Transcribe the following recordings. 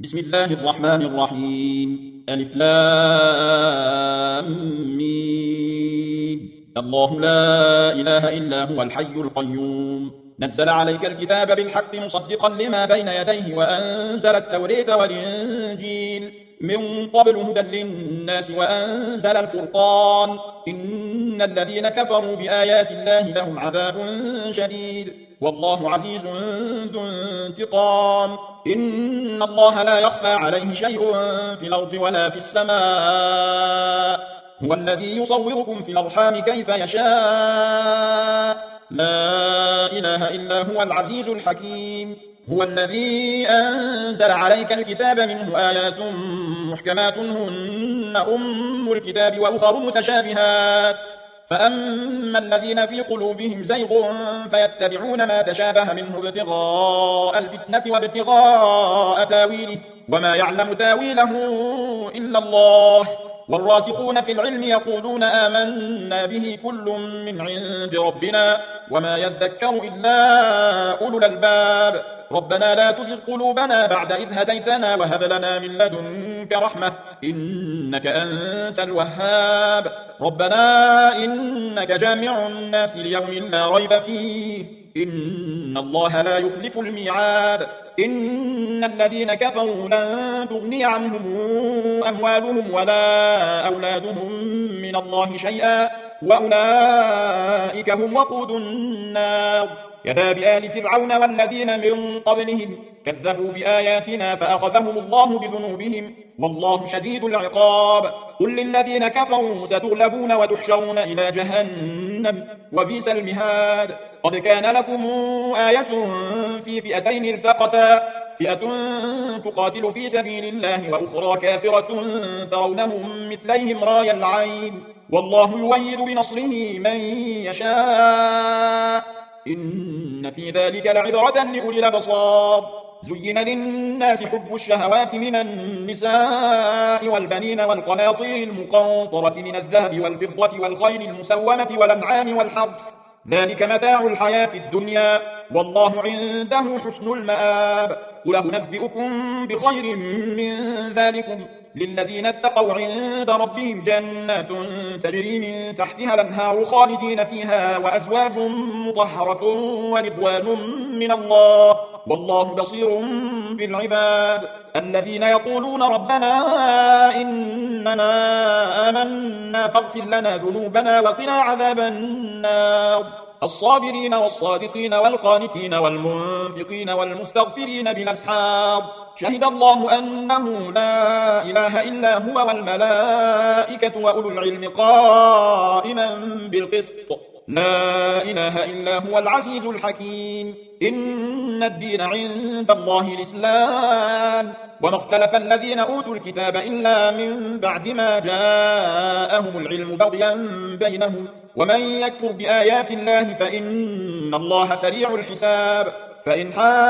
بسم الله الرحمن الرحيم ألف لام ميم. الله لا إله إلا هو الحي القيوم نزل عليك الكتاب بالحق مصدقا لما بين يديه وأنزل التوريد والإنجيل من قبل هدى للناس وأنزل الفرقان إن الذين كفروا بآيات الله لهم عذاب شديد والله عزيز ذو انتقام إن الله لا يخفى عليه شيء في الأرض ولا في السماء هو الذي يصوركم في الأرحام كيف يشاء لا إله إلا هو العزيز الحكيم هو الذي أنزل عليك الكتاب منه آيات محكمات هن أم الكتاب وأخر متشابهات فأما الذين في قلوبهم زيغ فيتبعون ما تشابه منه ابتغاء الفتنة وابتغاء تاويله وما يعلم تاويله إلا الله والراسخون في العلم يقولون آمنا به كل من عند ربنا وما يذكر إلا أولو الألباب ربنا لا تزغ قلوبنا بعد إذ هديتنا وهب لنا من لدنك رحمة إنك أنت الوهاب ربنا إنك جامع الناس ليوم لا ريب فيه إن الله لا يخلف الميعاد إن الذين كفروا لن تغني عنهم أموالهم ولا أولادهم من الله شيئا وأولئك هم وقود النار كداب آل فرعون والذين من قبلهم كذبوا بآياتنا فأخذهم الله بذنوبهم والله شديد العقاب قل للذين كفروا ستغلبون وتحشرون إلى جهنم وبئس المهاد قد كان لكم آية في فئتين التقتا فئة تقاتل في سبيل الله وأخرى كافرة ترونهم مثليهم راي العين والله يؤيد بنصره من يشاء إن في ذلك لعبرة لأولي الأبصار زين للناس حب الشهوات من النساء والبنين والقناطير المقنطرة من الذهب والفضة والخيل المسومة والأنعام والحرث ذلك متاع الحياة الدنيا والله عنده حسن المآب قل أنبئكم بخير من ذلكم للذين اتقوا عند ربهم جنات تجري من تحتها الأنهار خالدين فيها وأزواج مطهرة ورضوان من الله والله بصير بالعباد الذين يقولون ربنا إننا آمنا فاغفر لنا ذنوبنا وقنا عذاب النار الصابرين والصادقين والقانتين والمنفقين والمستغفرين بالأسحار شهد الله أنه لا إله إلا هو والملائكة وأولو العلم قائما بالقسط لا إله إلا هو العزيز الحكيم إن الدين عند الله الإسلام وما اختلف الذين أوتوا الكتاب إلا من بعد ما جاءهم العلم بغيا بينهم ومن يكفر بآيات الله فإن الله سريع الحساب فإن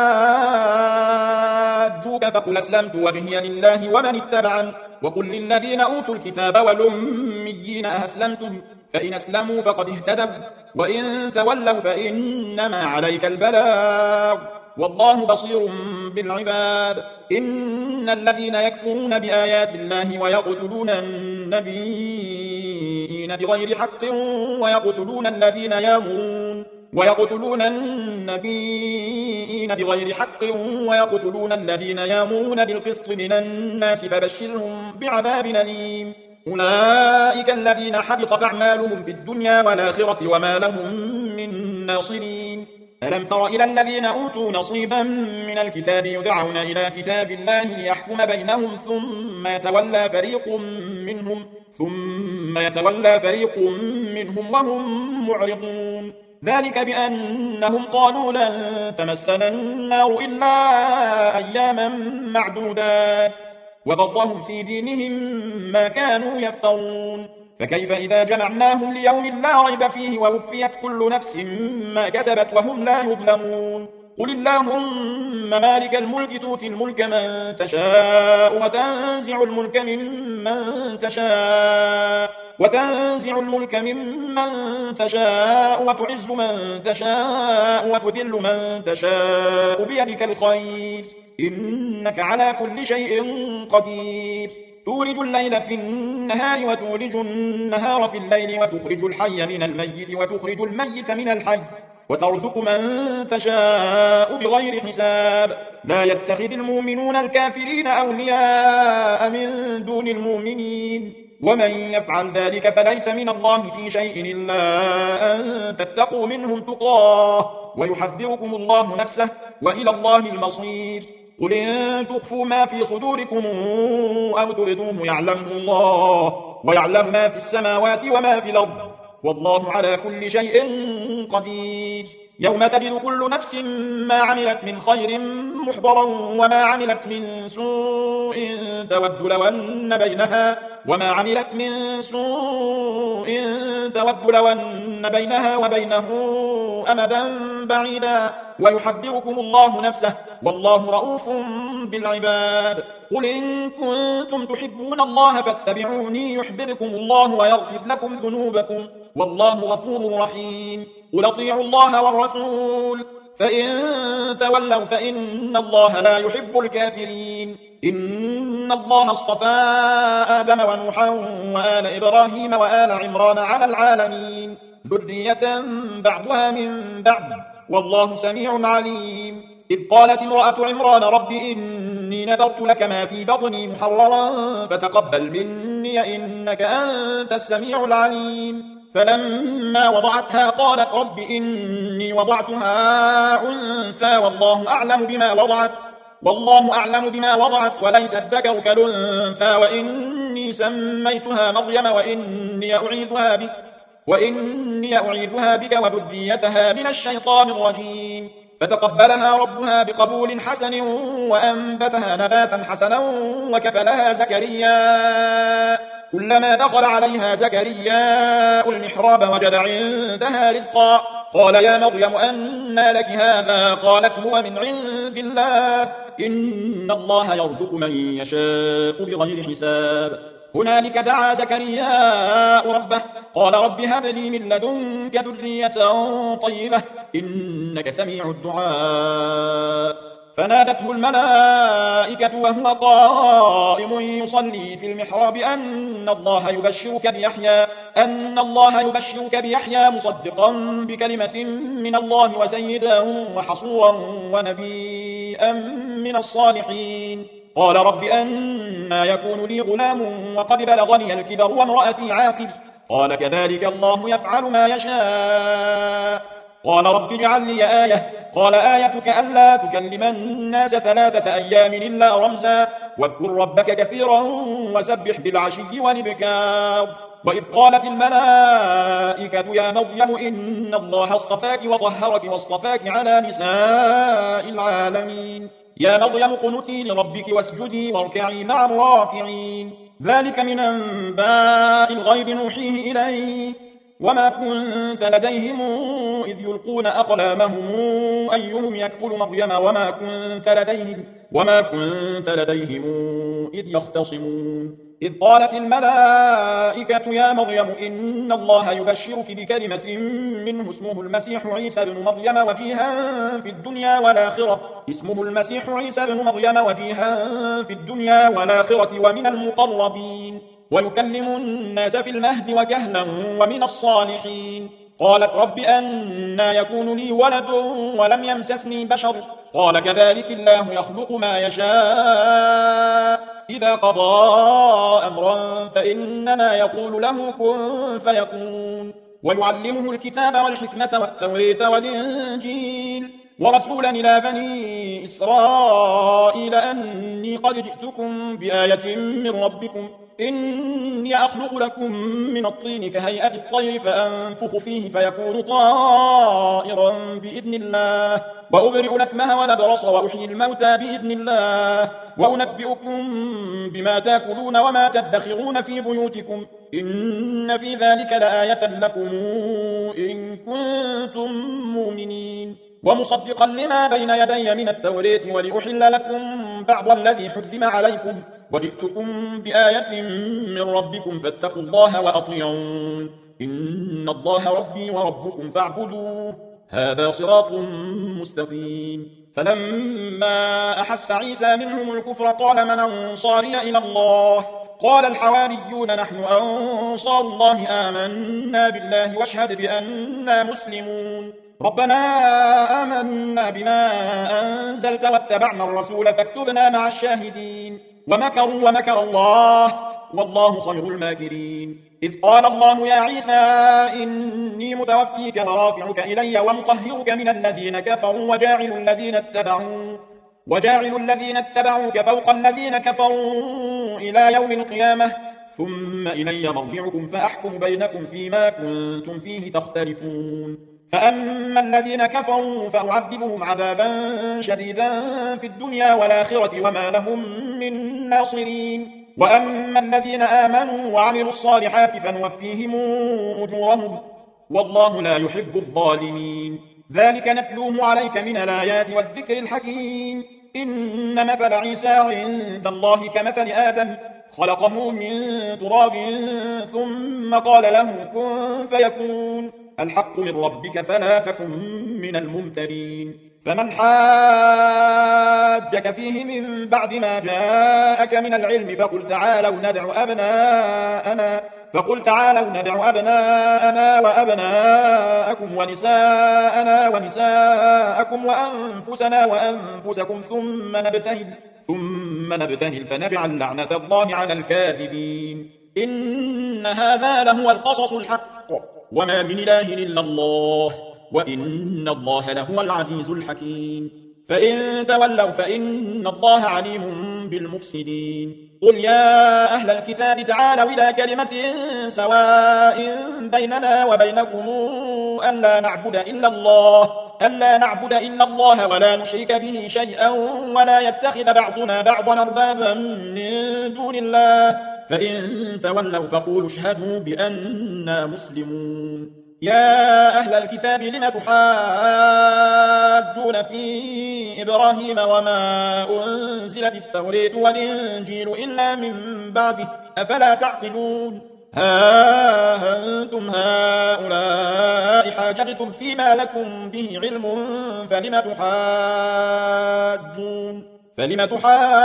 حاجوك فقل أسلمت وجهي لله ومن اتبعن وقل للذين أوتوا الكتاب والأميين أسلمتم فإن أسلموا فقد اهتدوا وإن تولوا فإنما عليك البلاغ والله بصير بالعباد إن الذين يكفرون بآيات الله ويقتلون النبيين بغير حق ويقتلون النبيين بغير حق ويقتلون الذين يامرون بالقسط من الناس فبشرهم بعذاب أليم أولئك الذين حبطت أعمالهم في الدنيا والآخرة وما لهم من ناصرين ألم تر إلى الذين أوتوا نصيبا من الكتاب يدعون إلى كتاب الله ليحكم بينهم ثم يتولى فريق منهم وهم معرضون ذلك بأنهم قالوا لن تمسنا النار إلا أياما معدودات وغرهم في دينهم ما كانوا يفترون فكيف إذا جمعناهم ليوم لا ريب فيه ووفيت كل نفس ما كسبت وهم لا يظلمون قل اللهم مالك الملك تؤتي الملك من تشاء وتنزع الملك ممن تشاء وتعز من تشاء وتذل من تشاء بيدك الخير إنك على كل شيء قدير تولج الليل في النهار وتولج النهار في الليل وتخرج الحي من الميت وتخرج الميت من الحي وترزق من تشاء بغير حساب لا يتخذ المؤمنون الكافرين أولياء من دون المؤمنين ومن يفعل ذلك فليس من الله في شيء إلا أن تتقوا منهم تقاه ويحذركم الله نفسه وإلى الله المصير قل إن تخفوا ما في صدوركم أو تبدوه يعلمه الله ويعلم ما في السماوات وما في الأرض والله على كل شيء قدير يوم تجد كل نفس ما عملت من خير محضرا وما عملت من سوء تود لو أن بينها وبينه أمدا بعيدا ويحذركم الله نفسه والله رؤوف بالعباد قل إن كنتم تحبون الله فاتبعوني يحببكم الله ويغفر لكم ذنوبكم والله غفور رحيم قل اطيعوا الله والرسول فإن تولوا فإن الله لا يحب الكافرين إن الله اصطفى آدم ونوحا وآل إبراهيم وآل عمران على العالمين ذرية بعضها من بعض والله سميع عليم إذ قالت امرأة عمران رب إني نذرت لك ما في بطني محررا فتقبل مني إنك أنت السميع العليم فلما وضعتها قالت رب إني وضعتها أنثى والله أعلم بما وضعت وليس الذكر كالأنثى وإني سميتها مريم وإني أعيذها بك وذريتها من الشيطان الرجيم فتقبلها ربها بقبول حسن وأنبتها نباتا حسنا وكفلها زكريا كلما دخل عليها زكريا المحراب وجد عندها رزقا قال يا مريم أنى لك هذا قالت هو من عند الله إن الله يرزق من يشاء بغير حساب هنالك دعا زكريا ربه قال رب هب لي من لدنك ذرية طيبة إنك سميع الدعاء فنادته الملائكة وهو قائم يصلي في المحراب أن الله يبشرك بيحيى مصدقا بكلمة من الله وسيدا وحصورا ونبيا من الصالحين قال رب أنى يكون لي غلام وقد بلغني الكبر وامرأتي عاقر قال كذلك الله يفعل ما يشاء قال رب اجعل لي آية قال آيتك ألا تكلم الناس 3 أيام إلا رمزا واذكر ربك كثيرا وسبح بالعشي والإبكار وإذ قالت الملائكة يا مريم إن الله اصطفاك وطهرك واصطفاك على نساء العالمين يا مريم قنتي لربك واسجدي واركعي مع الراكعين ذلك من أنباء الغيب نوحيه إليك وما كنت لديهم إذ يلقون أقلامهم أيهم يكفل مريم وما كنت لديهم إذ يختصمون إذ قالت الملائكة يا مريم إن الله يبشرك بكلمة منه اسمه المسيح عيسى بن مريم وجيها في الدنيا والآخرة ومن المقربين ويكلم الناس في المهد وكهلا ومن الصالحين قالت رب أنى يكون لي ولد ولم يمسسني بشر قال كذلك الله يخلق ما يشاء إذا قضى أمرا فإنما يقول له كن فيكون ويعلمه الكتاب والحكمة والتوراة والإنجيل ورسولا إلى بني إسرائيل أني قد جئتكم بآية من ربكم إني أخلق لكم من الطين كهيئة الطير فأنفخ فيه فيكون طائرا بإذن الله وأبرئ الأكمه والأبرص وأحيي الموتى بإذن الله وأنبئكم بما تأكلون وما تدخرون في بيوتكم إن في ذلك لآية لكم إن كنتم مؤمنين ومصدقا لما بين يدي من التوراة ولأحل لكم بعض الذي حرم عليكم وجئتكم بآية من ربكم فاتقوا الله وأطيعون إن الله ربي وربكم فاعبدوه هذا صراط مستقيم فلما أحس عيسى منهم الكفر قال من أنصاري إلى الله قال الحواريون نحن أنصار الله آمنا بالله واشهد بأننا مسلمون ربنا آمنا بما أنزلت واتبعنا الرسول فاكتبنا مع الشاهدين ومكروا ومكر الله والله خير الماكرين إذ قال الله يا عيسى إني متوفيك ورافعك إلي ومطهرك من الذين كفروا وجاعل الذين اتبعوك فوق الذين كفروا إلى يوم القيامة ثم إلي مرجعكم فأحكم بينكم فيما كنتم فيه تختلفون فأما الذين كفروا فأعذبهم عذابا شديدا في الدنيا والآخرة وما لهم من ناصرين وأما الذين آمنوا وعملوا الصالحات فنوفيهم أجورهم والله لا يحب الظالمين ذلك نتلوه عليك من الآيات والذكر الحكيم إن مثل عيسى عند الله كمثل آدم خلقه من تراب ثم قال له كن فيكون الحق من ربك فلا تكن من الممترين فمن حاجك فيه من بعد ما جاءك من العلم فقل تعالوا ندع أبناءنا وأبناءكم ونساءنا ونساءكم وأنفسنا وأنفسكم ثم نبتهل فنجعل لعنة الله على الكاذبين إن هذا لهو القصص الحق وما من إله إلا الله وإن الله لهو العزيز الحكيم فإن تولوا فإن الله عليم بالمفسدين قل يا أهل الكتاب تعالوا إلى كلمة سواء بيننا وبينكم ألا نعبد إلا الله ولا نشرك به شيئا ولا يتخذ بعضنا بعضا أربابا من دون الله فإن تولوا فقولوا اشهدوا بأننا مسلمون يا أهل الكتاب لم تحاجون في إبراهيم وما أنزلت التوراة والإنجيل إلا من بعده أفلا تعقلون ها أنتم هؤلاء حاججتم فيما لكم به علم فلم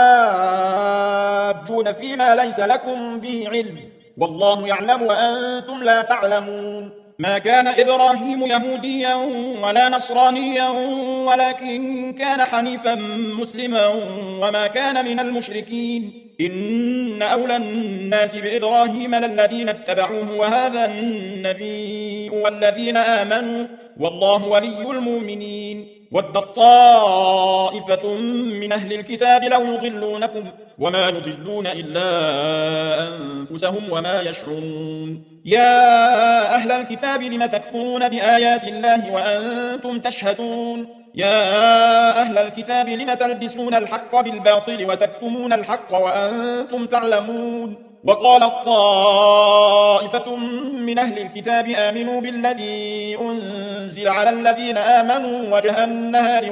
تحاجون فيما ليس لكم به علم والله يعلم وأنتم لا تعلمون ما كان إبراهيم يهوديا ولا نصرانيا ولكن كان حنيفا مسلما وما كان من المشركين إن أولى الناس بإبراهيم للذين اتبعوه وهذا النبي والذين آمنوا والله ولي المؤمنين ودت طائفة من أهل الكتاب لو يضلونكم وما يضلون إلا أنفسهم وما يشعرون يا أهل الكتاب لم تكفرون بآيات الله وأنتم تشهدون يا أهل الكتاب لم تلبسون الحق بالباطل وتكتمون الحق وأنتم تعلمون وقالت طائفة من أهل الكتاب آمنوا بالذي أنزل على الذين آمنوا وجه النهار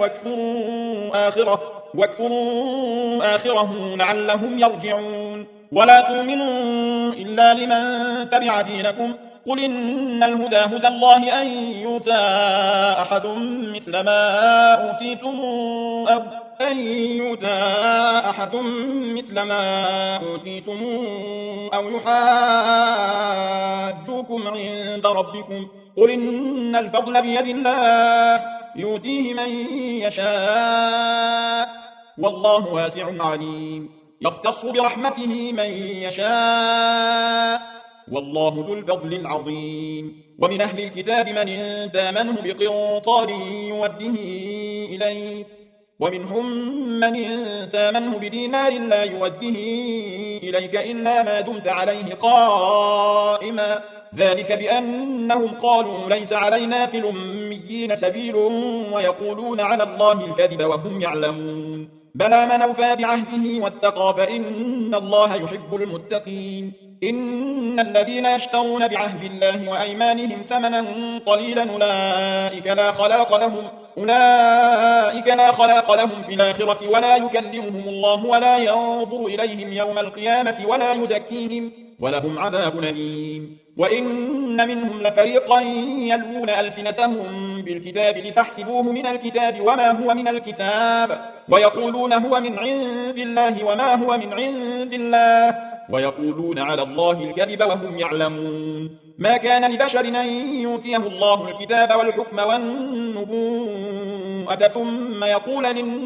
واكفروا آخره لعلهم يرجعون ولا تؤمنوا إلا لمن تبع دينكم قل إن الهدى هدى الله أن يؤتى أحد مثل ما أوتيتم أو يحاجوكم عند ربكم قل إن الفضل بيد الله يؤتيه من يشاء والله واسع عليم يختص برحمته من يشاء والله ذو الفضل العظيم ومن أهل الكتاب من تامنه بقنطار يوده إليك ومنهم من تامنه بدينار لا يوده إليك إلا ما دمت عليه قائما ذلك بأنهم قالوا ليس علينا في الأميين سبيل ويقولون على الله الكذب وهم يعلمون بلى من أوفى بعهده واتقى فإن الله يحب المتقين إن الذين يشترون بعهد الله وأيمانهم ثمنا قليلا أولئك لا خلاق لهم في الآخرة ولا يكلمهم الله ولا ينظر إليهم يوم القيامة ولهم عذاب أليم. وإن منهم لفريقا يلوون ألسنتهم بالكتاب لتحسبوه من الكتاب وما هو من الكتاب ويقولون هو من عند الله وما هو من عند الله ويقولون على الله الكذب وهم يعلمون. ما كان لبشر أن يؤتيه الله الكتاب والحكم والنبوءة ثم يقول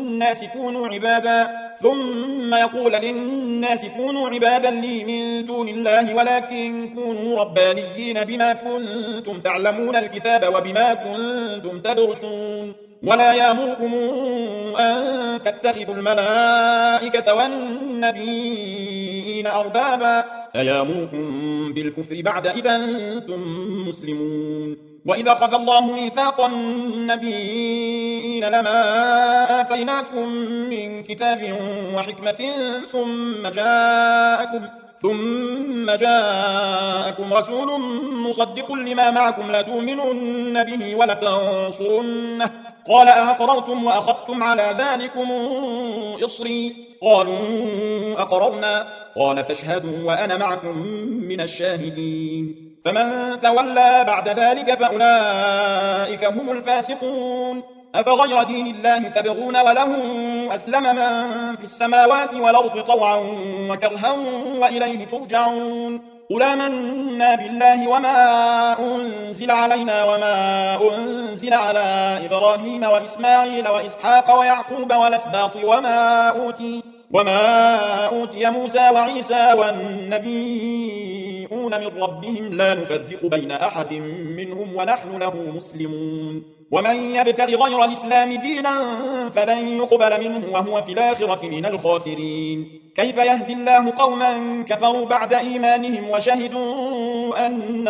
للناس كونوا عبادا لي من دون الله ولكن كونوا ربانيين بما كنتم تعلمون الكتاب وبما كنتم تدرسون. ولا يأمركم أن تتخذوا الملائكة والنبيين أربابا أيامركم بالكفر بعد إذا أنتم مسلمون. وإذا أخذ الله ميثاق النبيين لما آتيناكم من كتاب وحكمة ثم جاءكم رسول مصدق لما معكم لتؤمنن به ولتنصرنه قال أأقررتم وأخذتم على ذلكم إصري قالوا أقررنا قال فاشهدوا وأنا معكم من الشاهدين. فمن تولى بعد ذلك فأولئك هم الفاسقون. أفغير دين الله تبغون وله أسلم من في السماوات والأرض طوعا وكرها وإليه ترجعون. قل آمنا بالله وما أنزل علينا وما أنزل على إبراهيم وإسماعيل وإسحاق ويعقوب والأسباط وما أوتي موسى وعيسى والنبيون من ربهم لا نفرق بين أحد منهم ونحن له مسلمون. ومن يبتغ غير الإسلام دينا فلن يقبل منه وهو في الآخرة من الخاسرين. كيف يهدي الله قوما كفروا بعد إيمانهم وشهدوا أن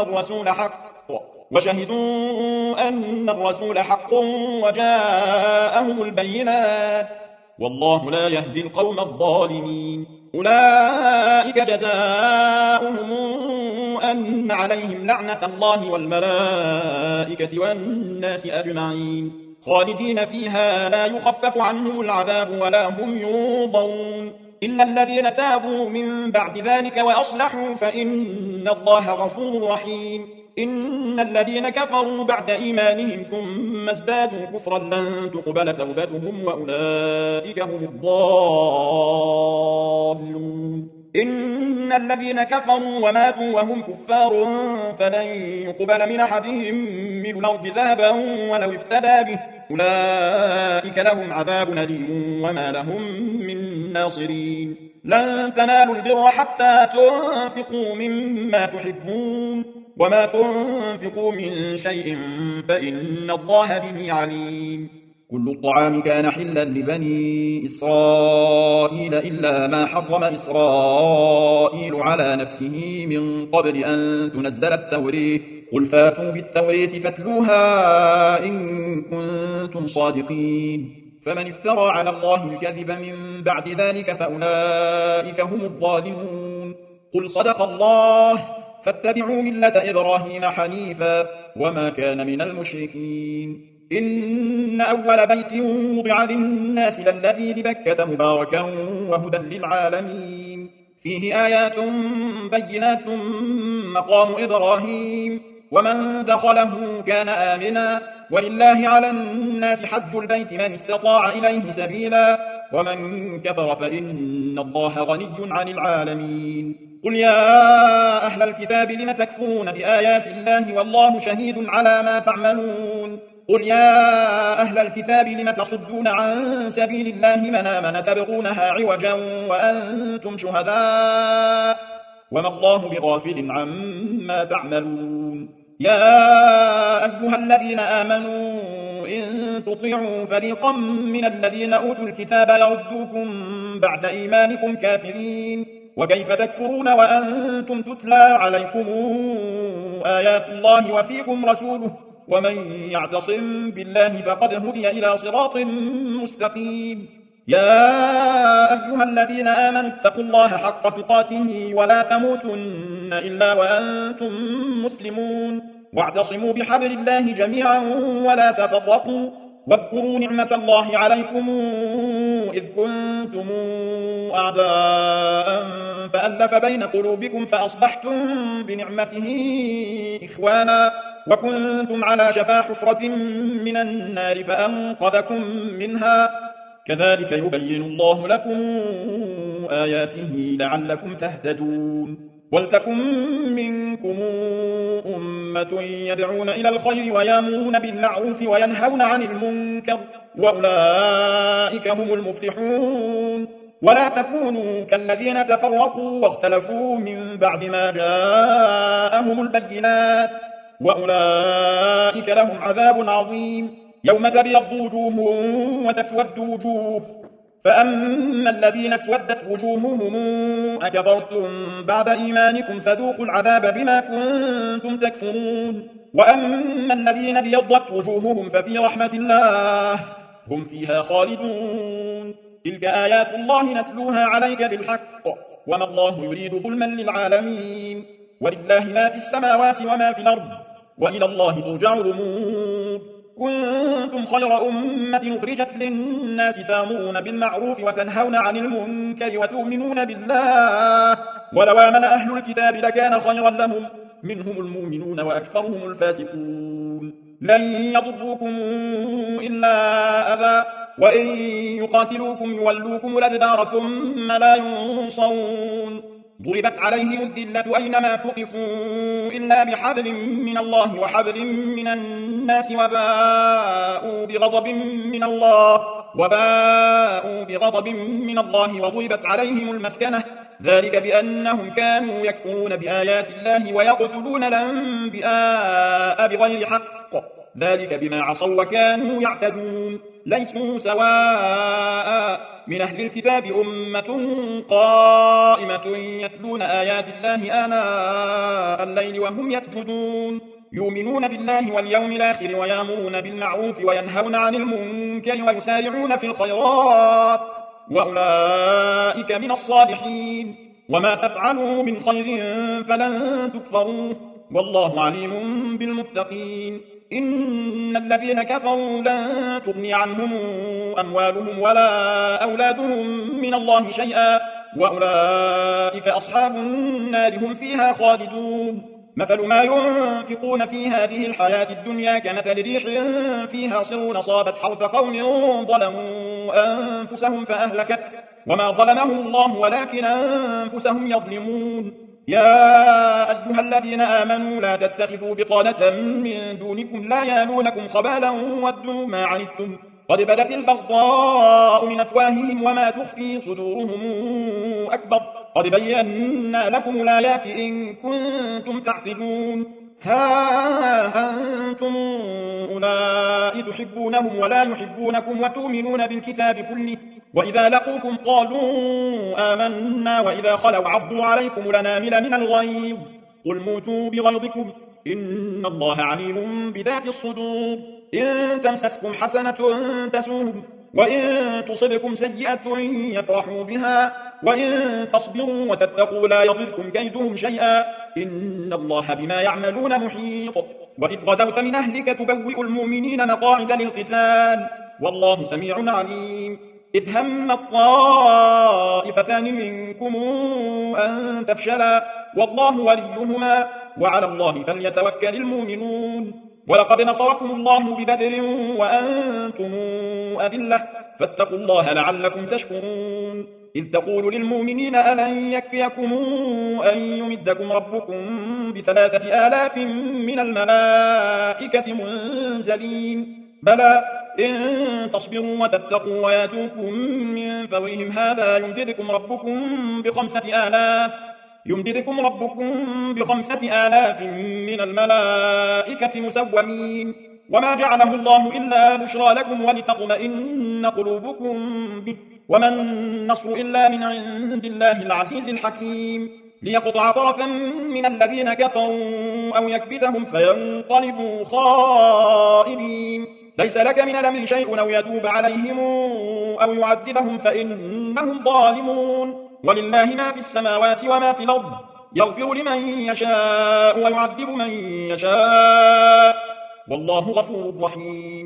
الرسول حق وجاءهم البينات والله لا يهدي القوم الظالمين. أولئك جزاؤهم أن عليهم لعنة الله والملائكة والناس أجمعين خالدين فيها لا يخفف عنهم العذاب ولا هم ينظرون إلا الذين تابوا من بعد ذلك وأصلحوا فإن الله غفور رحيم. إن الذين كفروا بعد إيمانهم ثم ازدادوا كفرا لن تقبل توبتهم وأولئك هم الضالون. إن الذين كفروا وماتوا وهم كفار فلن يقبل من أحدهم من الأرض ذهبا ولو افتدى به أولئك لهم عذاب أليم وما لهم من ناصرين. لن تنالوا البر حتى تنفقوا مما تحبون وما تنفقوا من شيء فإن الله به عليم. كل الطعام كان حلا لبني إسرائيل إلا ما حرم إسرائيل على نفسه من قبل أن تنزل التوراة قل فاتوا بالتوراة فاتلوها إن كنتم صادقين. فمن افترى على الله الكذب من بعد ذلك فأولئك هم الظالمون. قل صدق الله فاتبعوا ملة إبراهيم حنيفا وما كان من المشركين. إن أول بيت وضع للناس للذي ببكة مباركا وهدى للعالمين فيه آيات بينات مقام إبراهيم ومن دخله كان آمنا ولله على الناس حج البيت من استطاع إليه سبيلا ومن كفر فإن الله غني عن العالمين. قل يا أهل الكتاب لم تكفرون بآيات الله والله شهيد على ما تعملون. قل يا أهل الكتاب لم تصدون عن سبيل الله من آمن تبغونها عوجا وأنتم شهداء وما الله بغافل عما تعملون. يا أيها الذين آمنوا إن تطيعوا فريقا من الذين أوتوا الكتاب يردوكم بعد إيمانكم كافرين وكيف تكفرون وأنتم تتلى عليكم آيات الله وفيكم رسوله ومن يعتصم بالله فقد هدي إلى صراط مستقيم. يا أيها الذين آمنوا اتقوا الله حق تقاته ولا تموتن إلا وأنتم مسلمون واعتصموا بحبل الله جميعا ولا تفرقوا واذكروا نعمة الله عليكم إذ كنتم أعداء فألف بين قلوبكم فأصبحتم بنعمته إخوانا وكنتم على شفا حفرة من النار فأنقذكم منها كذلك يبين الله لكم آياته لعلكم تهتدون ولتكن منكم أمة يدعون إلى الخير ويأمرون بالمعروف وينهون عن المنكر وأولئك هم المفلحون ولا تكونوا كالذين تفرقوا واختلفوا من بعد ما جاءهم البينات وأولئك لهم عذاب عظيم يوم تبيض وجوه وتسود وجوه فأما الذين اسودت وجوههم أكفرتم بعد إيمانكم فذوقوا العذاب بما كنتم تكفرون وأما الذين ابيضت وجوههم ففي رحمة الله هم فيها خالدون تلك آيات الله نتلوها عليك بالحق وما الله يريد ظلما للعالمين ولله ما في السماوات وما في الأرض وإلى الله ترجع الأمور كنتم خير أمة أخرجت للناس تأمرون بالمعروف وتنهون عن المنكر وتؤمنون بالله ولو آمن أهل الكتاب لكان خيرا لهم منهم المؤمنون وأكثرهم الفاسقون لن يضروكم إلا أذى وإن يقاتلوكم يولوكم الأدبار ثم لا ينصرون ضربت عليهم الذلة أينما ثقفوا إلا بحبل من الله وحبل من الناس وباءوا بغضب من الله وضربت عليهم المسكنة ذلك بأنهم كانوا يكفرون بآيات الله ويقتلون الأنبياء بغير حق ذلك بما عصوا وكانوا يعتدون ليسوا سواء من أهل الكتاب أمة قائمة يتلون آيات الله آناء الليل وهم يسجدون يؤمنون بالله واليوم الآخر ويأمرون بالمعروف وينهون عن المنكر ويسارعون في الخيرات وأولئك من الصالحين وما تفعلوا من خير فلن تكفروه والله عليم بالمتقين إن الذين كفروا لن تغني عنهم أموالهم ولا أولادهم من الله شيئا وأولئك أصحاب النار هم فيها خالدون مثل ما ينفقون في هذه الحياة الدنيا كمثل ريح فيها صر أصابت حرث قوم ظلموا أنفسهم فأهلكت وما ظلمهم الله ولكن أنفسهم يظلمون يا أيها الذين آمنوا لا تتخذوا بطانة من دونكم لا يالونكم خبالا ودوا ما عنتم قد بدت البغضاء من أفواههم وما تخفي صدورهم أكبر قد بينا لكم الآيات إن كنتم تعقلون ها أنتم أولئك تحبونهم ولا يحبونكم وتؤمنون بالكتاب كله وإذا لقوكم قالوا آمنا وإذا خلوا عضوا عليكم الأنامل من الغيظ قل موتوا بغيظكم إن الله عليم بذات الصدور إن تمسسكم حسنة تسوهم وإن تصبكم سيئة يفرحوا بها وإن تصبروا وتتقوا لا يضركم كيدهم شيئا إن الله بما يعملون محيط وإذ غدوت من أهلك تبوئ المؤمنين مقاعد للقتال والله سميع عليم إذ هم الطائفتان منكم أن تفشلا والله وليهما وعلى الله فليتوكل المؤمنون ولقد نصركم الله ببدر وأنتم أذلة فاتقوا الله لعلكم تشكرون إذ تقول للمؤمنين ألن يكفيكم أن يمدكم ربكم ب3,000 من الملائكة منزلين بلى إن تصبروا وتتقوا وياتوكم من فورهم هذا يمددكم ربكم ب5,000 من الملائكة مسومين وما جعله الله إلا بشرى لكم ولتطمئن قلوبكم به وما النصر إلا من عند الله العزيز الحكيم ليقطع طرفا من الذين كفروا أو يكبتهم فينقلبوا خائبين ليس لك من الأمر شيء أو يتوب عليهم أو يعذبهم فإنهم ظالمون ولله ما في السماوات وما في الأرض يغفر لمن يشاء ويعذب من يشاء والله غفور رحيم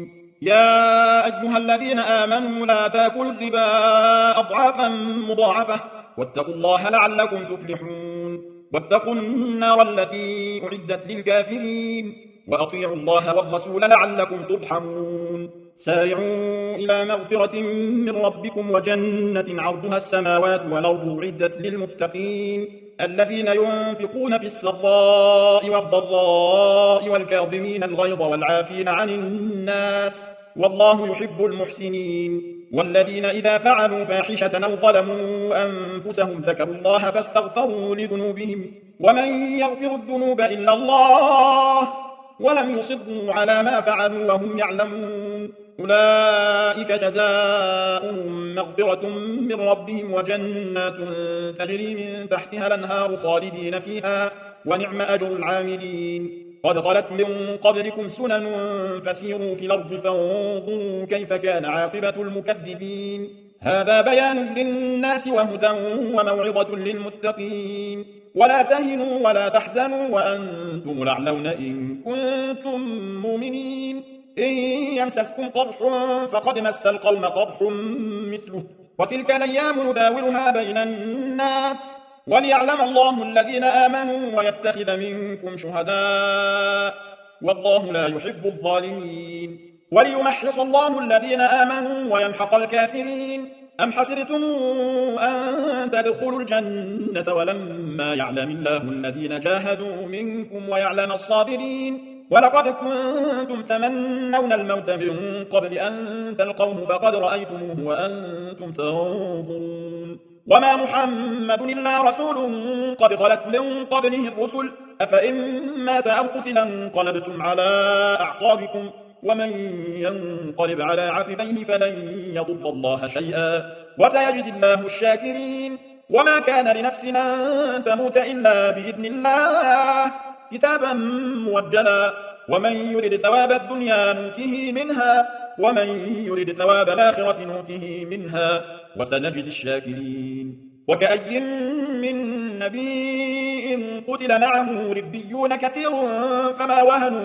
يا أيها الذين آمنوا لا تأكلوا الربا أضعافا مضاعفة واتقوا الله لعلكم تفلحون واتقوا النار التي أعدت للكافرين وأطيعوا الله والرسول لعلكم ترحمون سارعوا إلى مغفرة من ربكم وجنة عرضها السماوات والأرض أعدت للمتقين الذين ينفقون في السراء والضراء والكاظمين الغيظ والعافين عن الناس والله يحب المحسنين والذين إذا فعلوا فاحشة أو ظلموا أنفسهم ذكروا الله فاستغفروا لذنوبهم ومن يغفر الذنوب إلا الله ولم يصروا على ما فعلوا وهم يعلمون أولئك جزاؤهم مغفرة من ربهم وجنات تجري من تحتها الأنهار خالدين فيها ونعم أجر العاملين قد خلت من قبلكم سنن فسيروا في الأرض فانظروا كيف كان عاقبة المكذبين هذا بيان للناس وهدى وموعظة للمتقين ولا تهنوا ولا تحزنوا وأنتم الأعلون إن كنتم مؤمنين إن يمسسكم قرح فقد مس القوم قرح مثله وتلك الأيام نداولها بين الناس وليعلم الله الذين آمنوا ويتخذ منكم شهداء والله لا يحب الظالمين وليمحص الله الذين آمنوا ويمحق الكافرين أم حسبتم أن تدخلوا الجنة ولما يعلم الله الذين جاهدوا منكم ويعلم الصابرين ولقد كنتم تمنون الموت من قبل أن تلقوه فقد رأيتموه وأنتم تنظرون وما محمد إلا رسول قد خلت من قبله الرسل أفإن مات أو قتل انقلبتم على أعقابكم ومن ينقلب على عقبيه فلن يضر الله شيئا وسيجزي الله الشاكرين وما كان لنفس أن تموت إلا بإذن الله كتابا موجلا ومن يرد ثواب الدنيا نوته منها ومن يرد ثواب الآخرة نوته منها وسنجزي الشاكرين وكأي من نبي قتل معه ربيون كثير فما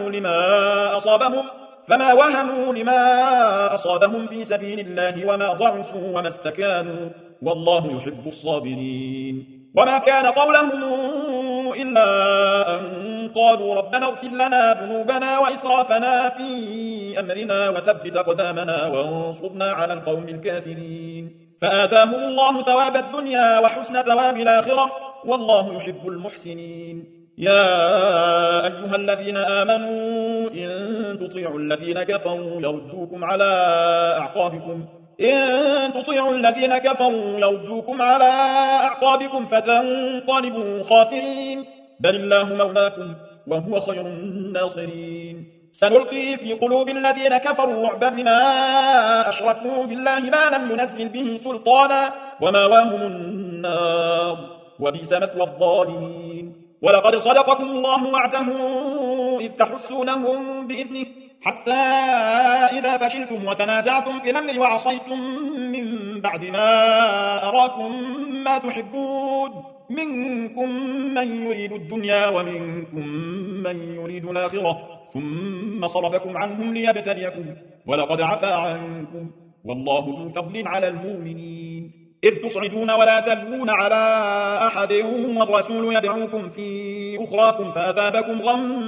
وهنوا لما أصابهم في سبيل الله وما ضعفوا وما استكانوا والله يحب الصابرين وما كان قولهم إلا أن قالوا ربنا اغفر لنا ذنوبنا وإسرافنا في أمرنا وثبت أقدامنا وانصرنا على القوم الكافرين فآتاهم الله ثواب الدنيا وحسن ثواب الآخرة والله يحب المحسنين يا أيها الذين آمنوا إن تطيعوا الذين كفروا يردوكم على أعقابكم فتنقلبوا خاسرين بل الله مولاكم وهو خير الناصرين سنلقي في قلوب الذين كفروا الرعب بما أشركوا بالله ما لم ينزل به سلطانا ومأواهم النار وبئس مثوى الظالمين ولقد صدقكم الله وعده إذ تحسونهم بإذنه حتى إذا فشلتم وتنازعتم في الأمر وعصيتم من بعد ما أراكم ما تحبون منكم من يريد الدنيا ومنكم من يريد الآخرة ثم صرفكم عنهم ليبتليكم ولقد عفا عنكم والله ذو فضل على المؤمنين إذ تصعدون ولا تلوون على أحد والرسول يدعوكم في أخراكم فأثابكم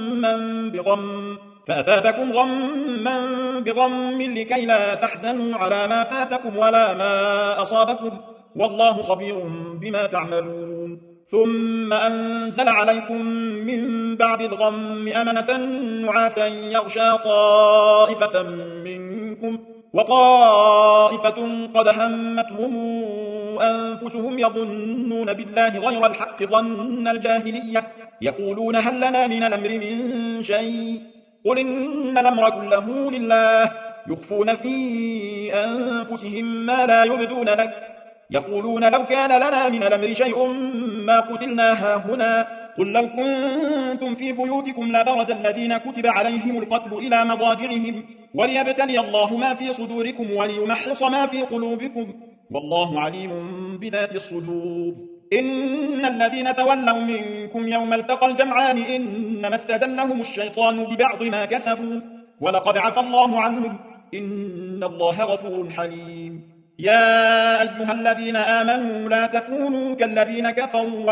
غما بغم لكي لا تحزنوا على ما فاتكم ولا ما أصابكم والله خبير بما تعملون ثم أنزل عليكم من بعد الغم أمنة نعاسا يغشى طائفة منكم وطائفة قد همتهم أنفسهم يظنون بالله غير الحق ظن الجاهلية يقولون هل لنا من الأمر من شيء قل إن الأمر كله لله يخفون في أنفسهم ما لا يبدون لك يقولون لو كان لنا من الأمر شيء ما قتلنا هاهنا قل لو كنتم في بيوتكم لبرز الذين كتب عليهم القتل إلى مضاجعهم وليبتلي الله ما في صدوركم وليمحص ما في قلوبكم والله عليم بذات الصدور إن الذين تولوا منكم يوم التقى الجمعان إنما استزلهم الشيطان ببعض ما كسبوا ولقد عفى الله عنهم إن الله غفور حليم. يا أيها الذين آمنوا لا تكونوا كالذين كفروا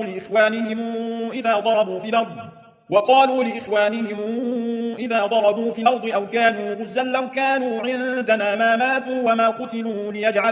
وقالوا لإخوانهم إذا ضربوا في الأرض أو كانوا غزا لو كانوا عندنا ما ماتوا وما قتلوا ليجعل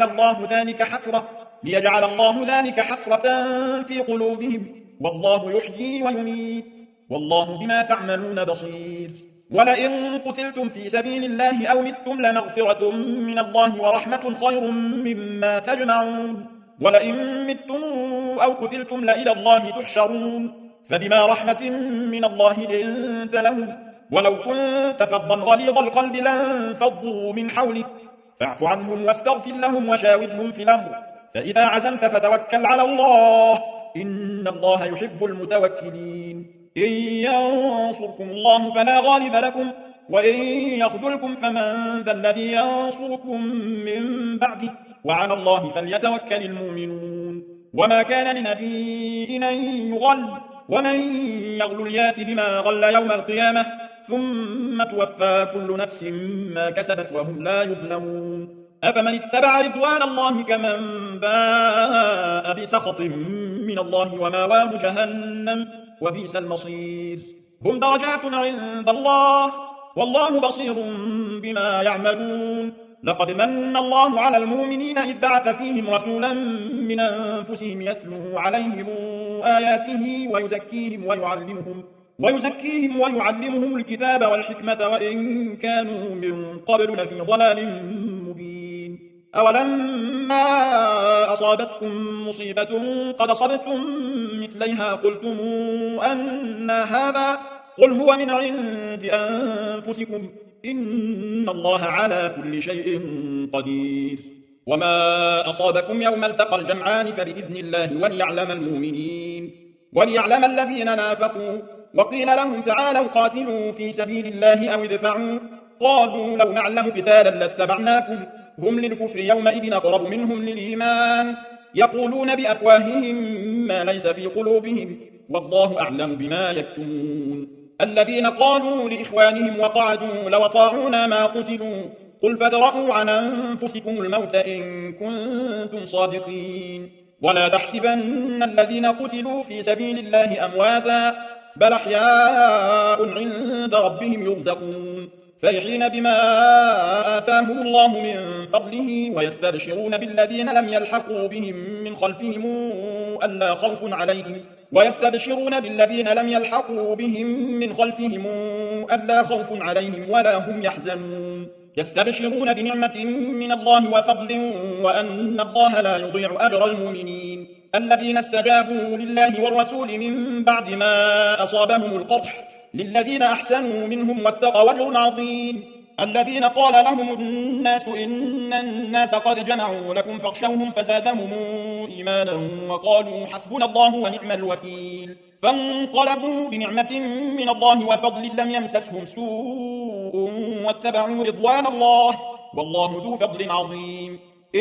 الله ذلك حسرة في قلوبهم والله يحيي ويميت والله بما تعملون بصير. ولئن قتلتم في سبيل الله أو متم لمغفرة من الله ورحمة خير مما تجمعون. ولئن متم أو قتلتم لإلى الله تحشرون. فبما رحمة من الله لنت لهم ولو كنت فظا غليظ القلب لانفضوا من حولك فاعف عنهم واستغفر لهم وشاورهم في الأمر فإذا عزمت فتوكل على الله إن الله يحب المتوكلين. إن ينصركم الله فلا غالب لكم وإن يخذلكم فمن ذا الذي ينصركم من بعده وعلى الله فليتوكل المؤمنون. وما كان لنبي أن يغل ومن يغل يات بما غل يوم القيامة ثم توفى كل نفس ما كسبت وهم لا يظلمون. أفمن اتبع رضوان الله كمن باء بسخط من الله وماواه جهنم وبئس المصير. هم درجات عند الله والله بصير بما يعملون. لقد من الله على المؤمنين إذ بعث فيهم رسولا من أنفسهم يتلو عليهم آياته ويزكيهم ويعلمهم الكتاب والحكمة وإن كانوا من قبل لفي ضلال مبين. أولما أصابتكم مصيبة قد أصبتم مثليها قلتم أن هذا قل هو من عند أنفسكم إن الله على كل شيء قدير. وما أصابكم يوم التقى الجمعان فبإذن الله وليعلم الذين نافقوا. وقيل لهم تعالوا قاتلوا في سبيل الله أو ادفعوا قالوا لو نعلم قتالا لاتبعناكم هم للكفر يومئذ أقرب منهم للإيمان يقولون بأفواههم ما ليس في قلوبهم والله أعلم بما يكتمون. الذين قالوا لإخوانهم وقعدوا لو أطاعونا ما قتلوا قل فادرءوا عن أنفسكم الموت إن كنتم صادقين. ولا تحسبن الذين قتلوا في سبيل الله أمواتا بل أحياء عند ربهم يرزقون فرحين بما آتاهم الله من فضله ويستبشرون بالذين لم يلحقوا بهم ألا خوف عليهم ولا هم يحزنون. يستبشرون بنعمة من الله وفضل وأن الله لا يضيع أجر المؤمنين. الذين استجابوا لله والرسول من بعد ما أصابهم القرح للذين أحسنوا منهم واتقوا أجر عظيم. الذين قال لهم الناس إن الناس قد جمعوا لكم فاخشوهم فزادهم إيمانا وقالوا حسبنا الله ونعم الوكيل. فانقلبوا بنعمة من الله وفضل لم يمسسهم سوء واتبعوا رضوان الله والله ذو فضل عظيم.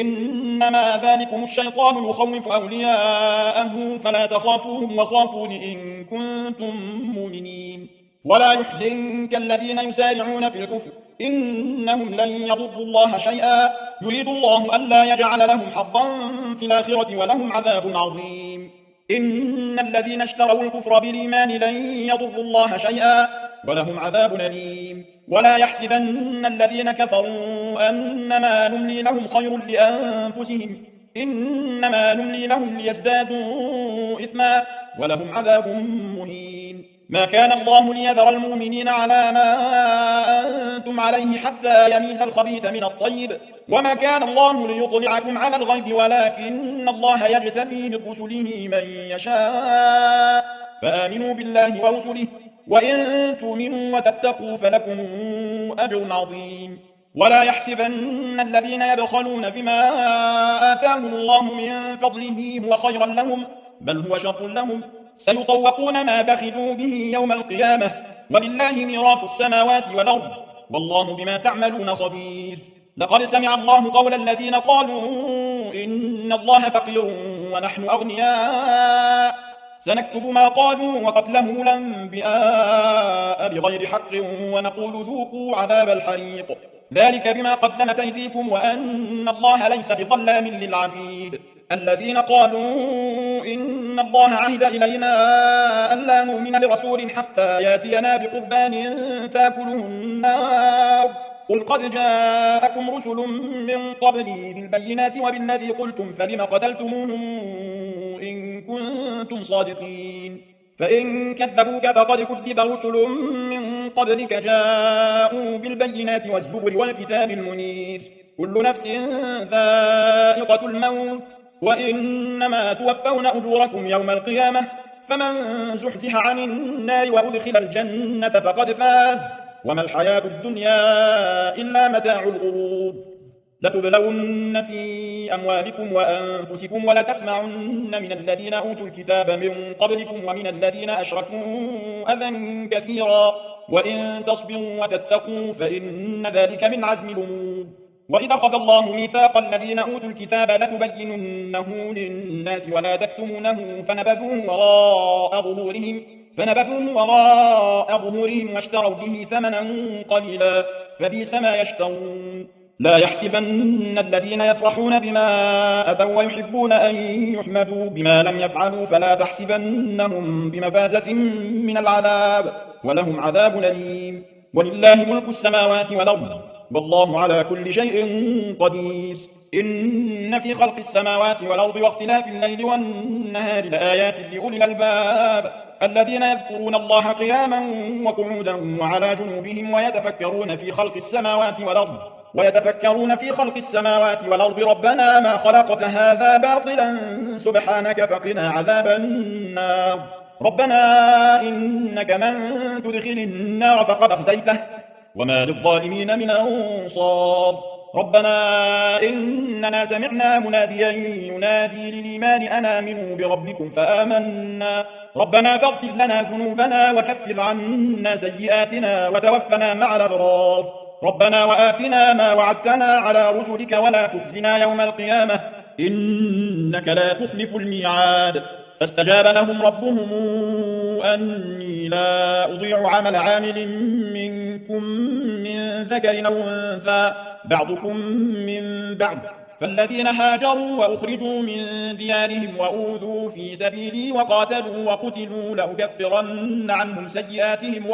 إنما ذلكم الشيطان يخوف أولياءه فلا تخافوهم وخافون إن كنتم مؤمنين. ولا يحزنك الذين يسارعون في الكفر إنهم لن يضروا الله شيئا يريد الله ألا يجعل لهم حظا في الآخرة ولهم عذاب عظيم. إن الذين اشتروا الكفر بالإيمان لن يضروا الله شيئا ولهم عذاب أليم. ولا يحسبن الذين كفروا أنما نملي لهم خير لأنفسهم إنما نملي لهم ليزدادوا إثما ولهم عذاب مهين. ما كان الله ليذر المؤمنين على ما أنتم عليه حتى يميز الخبيث من الطيب وما كان الله ليطلعكم على الغيب ولكن الله يجتبي من رسله من يشاء فآمنوا بالله ورسله وإن تؤمنوا وتتقوا فلكم أجر عظيم. ولا يحسبن الذين يبخلون بما آتاهم الله من فضله هو خيرا لهم بل هو شر لهم سيطوقون ما بخلوا به يوم القيامة ولله ميراث السماوات والأرض والله بما تعملون خبير. لقد سمع الله قول الذين قالوا إن الله فقير ونحن أغنياء سنكتب ما قالوا وقتلهم الأنبياء بغير حق ونقول ذوقوا عذاب الحريق ذلك بما قدمت أيديكم وأن الله ليس بظلام للعبيد. الذين قالوا إن الله عهد إلينا ألا نؤمن لرسول حتى ياتينا بقربان تاكله النار قل قد جاءكم رسل من قبلي بالبينات وبالذي قلتم فلم قتلتموهم إن كنتم صادقين. فإن كذبوك فقد كذب رسل من قبلك جاءوا بالبينات والزبر والكتاب المنير. كل نفس ذائقة الموت وإنما توفون أجوركم يوم القيامة فمن زحزح عن النار وأدخل الجنة فقد فاز وما الحياة الدنيا إلا متاع الغرور. لتبلون في أموالكم وأنفسكم ولتسمعن من الذين أوتوا الكتاب من قبلكم ومن الذين أشركوا أذى كثيرا وإن تصبروا وتتقوا فإن ذلك من عزم الأمور. وإذا أخذ الله ميثاق الذين أوتوا الكتاب لتبيننه للناس ولا تكتمونه فنبذوه وراء ظهورهم واشتروا به ثمنا قليلا فبئس ما يشترون. لا يحسبن الذين يفرحون بما أتوا ويحبون أن يحمدوا بما لم يفعلوا فلا تحسبنهم بمفازة من العذاب ولهم عذاب أليم. ولله ملك السماوات والأرض والله على كل شيء قدير. إن في خلق السماوات والأرض واختلاف الليل والنهار لآيات لأولي الألباب الذين يذكرون الله قياما وقعودا وعلى جنوبهم ويتفكرون في خلق السماوات والأرض ربنا ما خلقت هذا باطلا سبحانك فقنا عذاب النار. ربنا إنك من تدخل النار فقد أخزيته وما للظالمين من أنصار. ربنا إننا سمعنا مناديا ينادي للإيمان أن آمنوا بربكم فآمنا ربنا فاغفر لنا ذنوبنا وكفر عنا سيئاتنا وتوفنا مع الأبرار. ربنا وآتنا ما وعدتنا على رسلك ولا تخزنا يوم القيامة إنك لا تخلف الميعاد. فاستجاب لهم ربهم أني لا أضيع عمل عامل منكم من ذكر أو أنثى بعضكم من بعض فالذين هاجروا وأخرجوا من ديارهم وأوذوا في سبيلي وقاتلوا وقتلوا لأكفرن عنهم سيئاتهم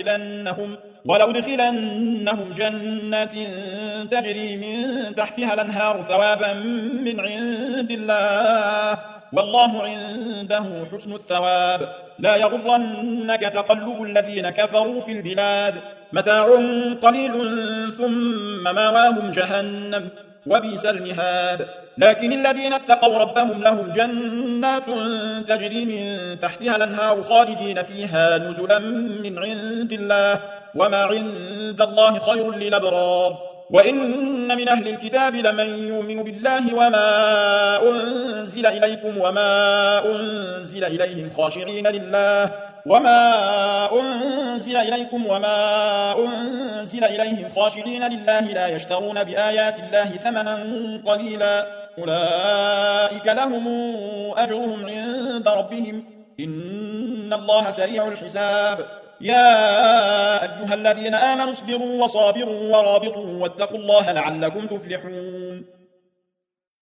ولأدخلنهم جنات تجري من تحتها الأنهار ثوابا من عند الله والله عنده حسن الثواب. لا يغرنك تقلب الذين كفروا في البلاد متاع قليل ثم ماواهم جهنم وبئس المهاد. لكن الذين اتقوا ربهم لهم جنات تجري من تحتها الأنهار خالدين فيها نزلا من عند الله وما عند الله خير للأبرار. وإن من أهل الكتاب لمن يؤمن بالله وما أنزل إليكم وما أنزل إليهم خاشعين لله لا يشترون بآيات الله ثمنا قليلا أولئك لهم أجرهم عند ربهم إن الله سريع الحساب. يا أيها الذين آمنوا اصبروا وصابروا ورابطوا واتقوا الله لعلكم تفلحون.